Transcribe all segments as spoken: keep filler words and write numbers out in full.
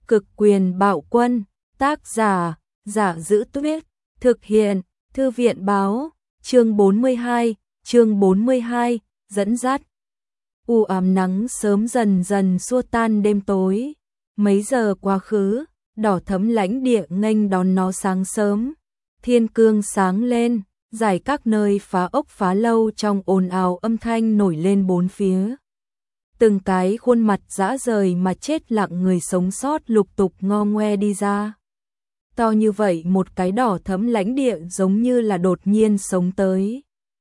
Cực quyền bạo quân, tác giả, Giả Giữ Tuyết, thực hiện, Thư viện báo, chương bốn mươi hai, chương bốn mươi hai, dẫn dắt. U ám nắng sớm dần dần xua tan đêm tối, mấy giờ quá khứ, đỏ thẫm lãnh địa nghênh đón nó sáng sớm, thiên cương sáng lên, giải các nơi phá ốc phá lâu trong ồn ào âm thanh nổi lên bốn phía. Từng cái khuôn mặt dã rời mà chết lặng người sống sót lục tục ngo ngoe đi ra. To như vậy một cái đỏ thẫm lãnh địa giống như là đột nhiên sống tới.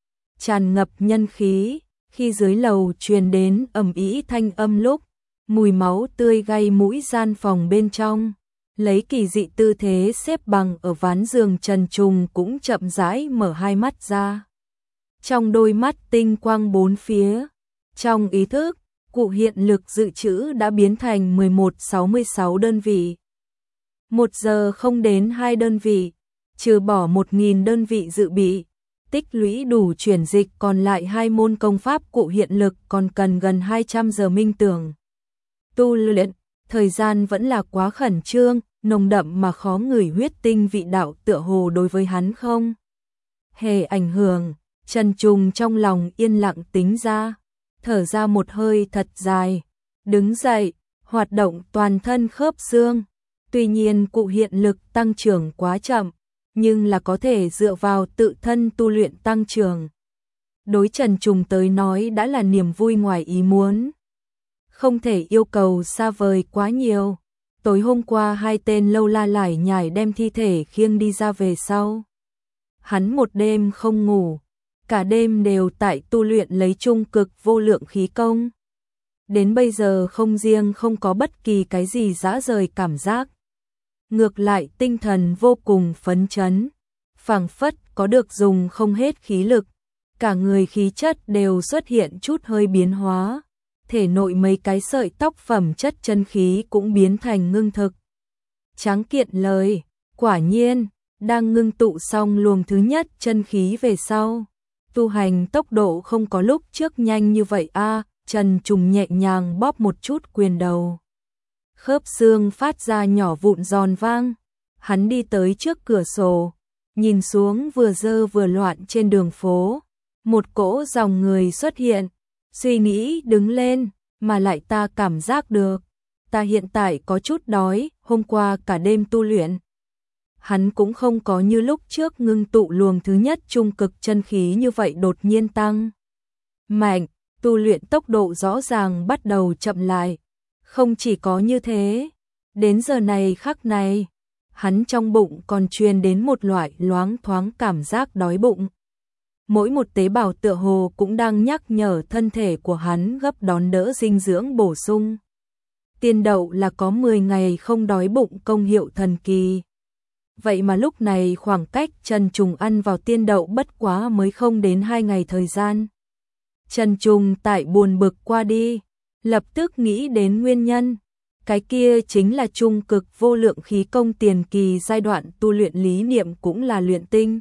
Tràn ngập nhân khí, khi dưới lầu truyền đến ầm ĩ thanh âm lúc, mùi máu tươi gây mũi gian phòng bên trong. Lấy kỳ dị tư thế xếp bằng ở ván giường Trần Trùng cũng chậm rãi mở hai mắt ra. Trong đôi mắt tinh quang bốn phía, trong ý thức, cụ hiện lực dự trữ đã biến thành mười một sáu mươi sáu đơn vị. Một giờ không đến hai đơn vị, trừ bỏ một nghìn đơn vị dự bị, tích lũy đủ chuyển dịch còn lại hai môn công pháp cụ hiện lực còn cần gần hai trăm giờ minh tưởng. Tu luyện, thời gian vẫn là quá khẩn trương, nồng đậm mà khó ngửi huyết tinh vị đạo tựa hồ đối với hắn không hề ảnh hưởng. Trần Trùng trong lòng yên lặng tính ra, thở ra một hơi thật dài, đứng dậy, hoạt động toàn thân khớp xương. Tuy nhiên cụ hiện lực tăng trưởng quá chậm, nhưng là có thể dựa vào tự thân tu luyện tăng trưởng. Đối Trần Trùng tới nói đã là niềm vui ngoài ý muốn. Không thể yêu cầu xa vời quá nhiều. Tối hôm qua hai tên lâu la lải nhải đem thi thể khiêng đi ra về sau. Hắn một đêm không ngủ, cả đêm đều tại tu luyện lấy trung cực vô lượng khí công. Đến bây giờ không riêng không có bất kỳ cái gì dã rời cảm giác. Ngược lại tinh thần vô cùng phấn chấn, phảng phất có được dùng không hết khí lực, cả người khí chất đều xuất hiện chút hơi biến hóa, thể nội mấy cái sợi tóc phẩm chất chân khí cũng biến thành ngưng thực. Tráng kiện lời, quả nhiên, đang ngưng tụ xong luồng thứ nhất chân khí về sau. Tu hành tốc độ không có lúc trước nhanh như vậy a. À, Trần Trùng nhẹ nhàng bóp một chút quyền đầu. Khớp xương phát ra nhỏ vụn giòn vang. Hắn đi tới trước cửa sổ, nhìn xuống vừa dơ vừa loạn trên đường phố. Một cỗ dòng người xuất hiện, suy nghĩ đứng lên, mà lại ta cảm giác được. Ta hiện tại có chút đói, hôm qua cả đêm tu luyện. Hắn cũng không có như lúc trước ngưng tụ luồng thứ nhất trung cực chân khí như vậy đột nhiên tăng mạnh, tu luyện tốc độ rõ ràng bắt đầu chậm lại. Không chỉ có như thế, đến giờ này khắc này, hắn trong bụng còn truyền đến một loại loáng thoáng cảm giác đói bụng. Mỗi một tế bào tựa hồ cũng đang nhắc nhở thân thể của hắn gấp đón đỡ dinh dưỡng bổ sung. Tiên đậu là có mười ngày không đói bụng công hiệu thần kỳ. Vậy mà lúc này khoảng cách Trần Trùng ăn vào tiên đậu bất quá mới không đến hai ngày thời gian. Trần Trùng tại buồn bực qua đi, lập tức nghĩ đến nguyên nhân. Cái kia chính là trung cực vô lượng khí công tiền kỳ giai đoạn tu luyện lý niệm cũng là luyện tinh.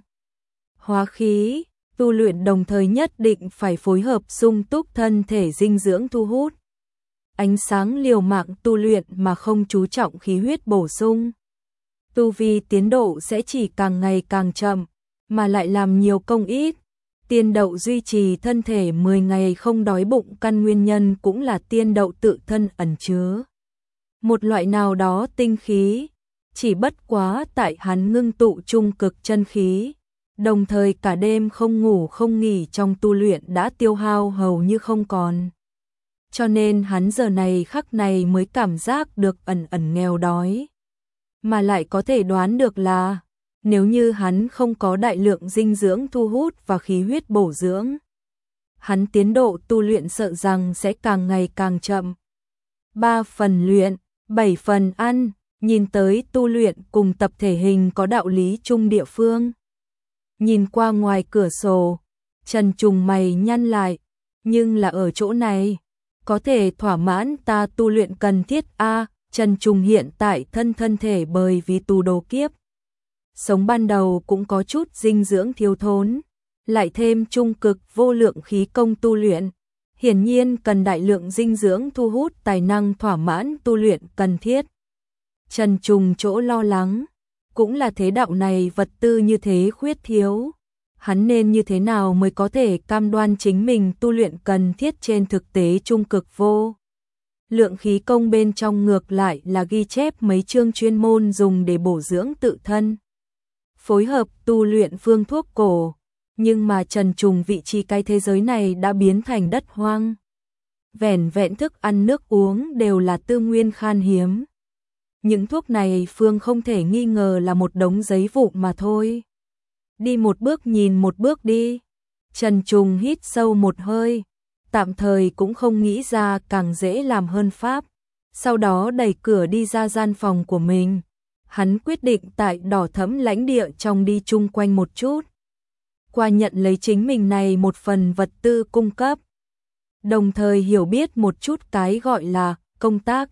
Hóa khí, tu luyện đồng thời nhất định phải phối hợp sung túc thân thể dinh dưỡng thu hút. Ánh sáng liều mạng tu luyện mà không chú trọng khí huyết bổ sung. Tu vi tiến độ sẽ chỉ càng ngày càng chậm, mà lại làm nhiều công ít. Tiên đậu duy trì thân thể mười ngày không đói bụng căn nguyên nhân cũng là tiên đậu tự thân ẩn chứa một loại nào đó tinh khí, chỉ bất quá tại hắn ngưng tụ trung cực chân khí, đồng thời cả đêm không ngủ không nghỉ trong tu luyện đã tiêu hao hầu như không còn. Cho nên hắn giờ này khắc này mới cảm giác được ẩn ẩn nghèo đói. Mà lại có thể đoán được là, nếu như hắn không có đại lượng dinh dưỡng thu hút và khí huyết bổ dưỡng, hắn tiến độ tu luyện sợ rằng sẽ càng ngày càng chậm. Ba phần luyện, bảy phần ăn, nhìn tới tu luyện cùng tập thể hình có đạo lý chung địa phương. Nhìn qua ngoài cửa sổ, Trần Trùng mày nhăn lại, nhưng là ở chỗ này, có thể thỏa mãn ta tu luyện cần thiết a. À, Trần Trùng hiện tại thân thân thể bởi vì tu đồ kiếp. Sống ban đầu cũng có chút dinh dưỡng thiếu thốn, lại thêm trung cực vô lượng khí công tu luyện. Hiển nhiên cần đại lượng dinh dưỡng thu hút tài năng thỏa mãn tu luyện cần thiết. Trần Trùng chỗ lo lắng, cũng là thế đạo này vật tư như thế khuyết thiếu. Hắn nên như thế nào mới có thể cam đoan chính mình tu luyện cần thiết trên thực tế trung cực vô. Lượng khí công bên trong ngược lại là ghi chép mấy chương chuyên môn dùng để bổ dưỡng tự thân. Phối hợp tu luyện phương thuốc cổ, nhưng mà Trần Trùng vị trí cái thế giới này đã biến thành đất hoang. Vẻn vẹn thức ăn nước uống đều là tư nguyên khan hiếm. Những thuốc này Phương không thể nghi ngờ là một đống giấy vụn mà thôi. Đi một bước nhìn một bước đi. Trần Trùng hít sâu một hơi, tạm thời cũng không nghĩ ra càng dễ làm hơn pháp. Sau đó đẩy cửa đi ra gian phòng của mình. Hắn quyết định tại đỏ thẫm lãnh địa trong đi chung quanh một chút. Qua nhận lấy chính mình này một phần vật tư cung cấp. Đồng thời hiểu biết một chút cái gọi là công tác.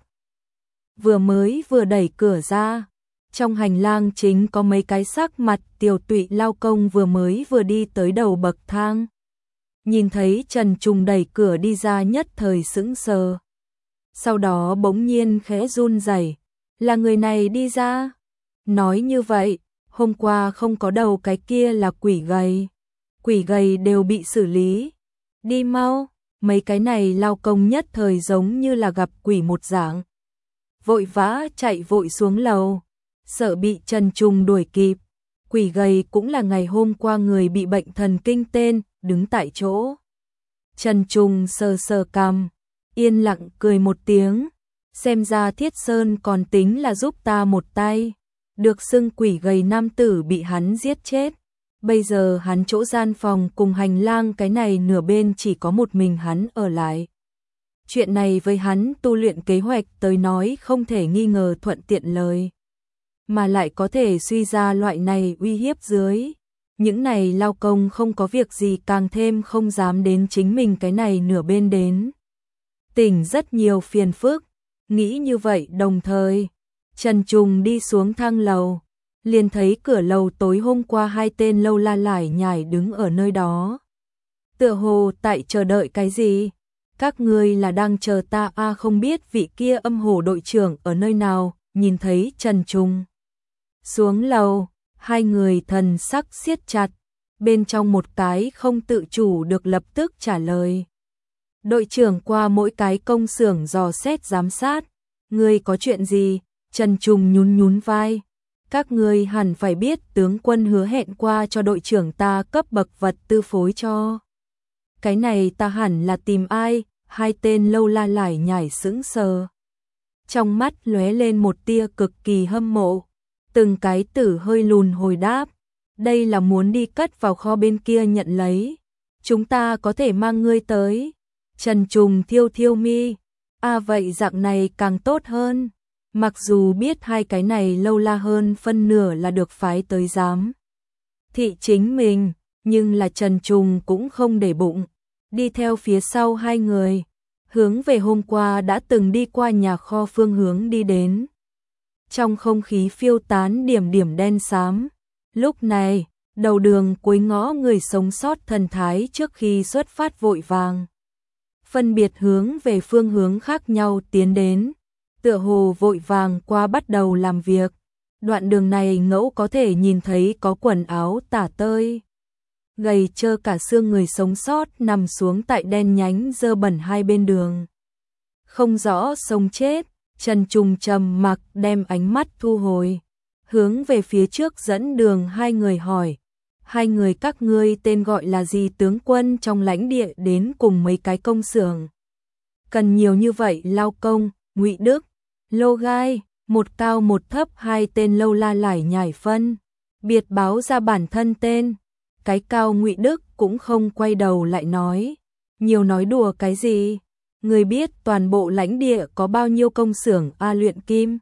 Vừa mới vừa đẩy cửa ra, trong hành lang chính có mấy cái sắc mặt tiều tụy lao công vừa mới vừa đi tới đầu bậc thang. Nhìn thấy Trần Trùng đẩy cửa đi ra nhất thời sững sờ. Sau đó bỗng nhiên khẽ run rẩy, là người này đi ra. Nói như vậy, hôm qua không có đầu cái kia là quỷ gầy. Quỷ gầy đều bị xử lý. Đi mau, mấy cái này lao công nhất thời giống như là gặp quỷ một dạng. Vội vã chạy vội xuống lầu, sợ bị Trần Trùng đuổi kịp. Quỷ gầy cũng là ngày hôm qua người bị bệnh thần kinh tên, đứng tại chỗ. Trần Trùng sờ sờ cằm, yên lặng cười một tiếng. Xem ra Thiết Sơn còn tính là giúp ta một tay. Được xưng quỷ gầy nam tử bị hắn giết chết. Bây giờ hắn chỗ gian phòng cùng hành lang cái này nửa bên chỉ có một mình hắn ở lại. Chuyện này với hắn tu luyện kế hoạch tới nói không thể nghi ngờ thuận tiện lời. Mà lại có thể suy ra loại này uy hiếp dưới. Những này lao công không có việc gì càng thêm không dám đến chính mình cái này nửa bên đến. Tỉnh rất nhiều phiền phức. Nghĩ như vậy đồng thời, Trần Trùng đi xuống thang lầu, liền thấy cửa lầu tối hôm qua hai tên lâu la lải nhải đứng ở nơi đó. Tựa hồ tại chờ đợi cái gì? Các ngươi là đang chờ ta a à, không biết vị kia âm hổ đội trưởng ở nơi nào, nhìn thấy Trần Trùng. Xuống lầu, hai người thần sắc siết chặt, bên trong một cái không tự chủ được lập tức trả lời. Đội trưởng qua mỗi cái công xưởng dò xét giám sát, ngươi có chuyện gì? Trần Trùng nhún nhún vai. Các ngươi hẳn phải biết tướng quân hứa hẹn qua cho đội trưởng ta cấp bậc vật tư phối cho. Cái này ta hẳn là tìm ai? Hai tên lâu la lải nhải sững sờ. Trong mắt lóe lên một tia cực kỳ hâm mộ. Từng cái tử hơi lùn hồi đáp. Đây là muốn đi cất vào kho bên kia nhận lấy. Chúng ta có thể mang ngươi tới. Trần Trùng thiêu thiêu mi. À vậy dạng này càng tốt hơn. Mặc dù biết hai cái này lâu la hơn phân nửa là được phái tới giám thị chính mình, nhưng là Trần Trùng cũng không để bụng. Đi theo phía sau hai người, hướng về hôm qua đã từng đi qua nhà kho phương hướng đi đến. Trong không khí phiêu tán điểm điểm đen xám. Lúc này, đầu đường cuối ngõ người sống sót thần thái trước khi xuất phát vội vàng. Phân biệt hướng về phương hướng khác nhau tiến đến. Tựa hồ vội vàng qua bắt đầu làm việc. Đoạn đường này ngẫu có thể nhìn thấy có quần áo tả tơi. Gầy trơ cả xương người sống sót nằm xuống tại đen nhánh dơ bẩn hai bên đường. Không rõ sống chết, Trần Trùng trầm mặc đem ánh mắt thu hồi. Hướng về phía trước dẫn đường hai người hỏi. Hai người các ngươi tên gọi là gì? Tướng quân trong lãnh địa đến cùng mấy cái công xưởng. Cần nhiều như vậy lao công, Ngụy Đức, Lô Gai, một cao một thấp hai tên lâu la lải nhải phân. Biệt báo ra bản thân tên. Cái cao Ngụy Đức cũng không quay đầu lại nói. Nhiều nói đùa cái gì? Người biết toàn bộ lãnh địa có bao nhiêu công xưởng a luyện kim,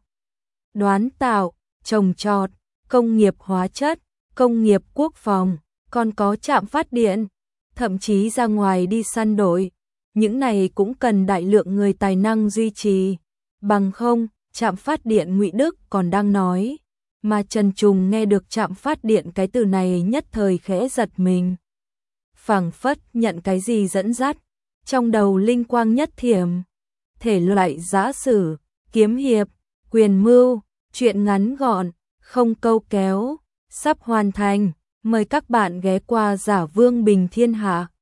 đoán tạo, trồng trọt, công nghiệp hóa chất, công nghiệp quốc phòng, còn có trạm phát điện, thậm chí ra ngoài đi săn đội. Những này cũng cần đại lượng người tài năng duy trì. Bằng không, trạm phát điện Ngụy Đức còn đang nói. Mà Trần Trùng nghe được trạm phát điện cái từ này nhất thời khẽ giật mình. Phảng phất nhận cái gì dẫn dắt. Trong đầu linh quang nhất thiểm. Thể loại giã sử, kiếm hiệp, quyền mưu, Chuyện ngắn gọn, không câu kéo, sắp hoàn thành. Mời các bạn ghé qua Giả Vương Bình Thiên Hạ.